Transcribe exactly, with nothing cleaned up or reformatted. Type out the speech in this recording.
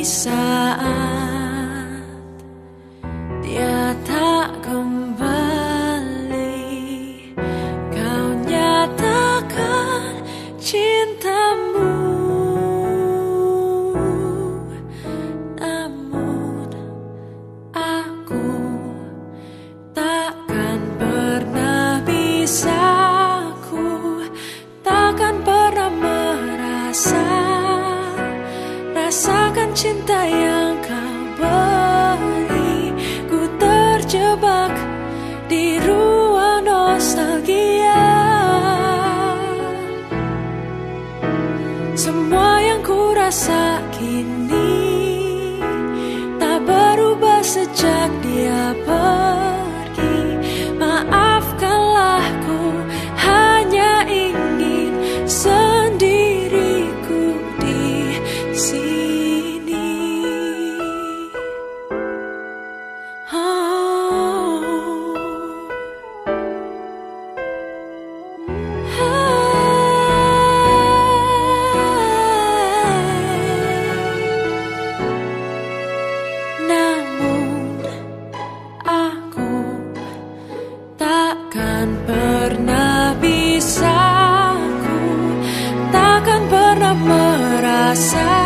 saat dia tak kembali, kau nyatakan cintamu. Namun aku takkan pernah bisa, ku takkan pernah merasa rasakan cinta yang kau beri. Ku terjebak di ruang nostalgia. Semua yang ku rasa kini tak berubah sejak dia pergi. Maafkanlah, ku hanya ingin sendiriku di sini. Oh. Namun aku takkan pernah bisa, ku takkan pernah merasa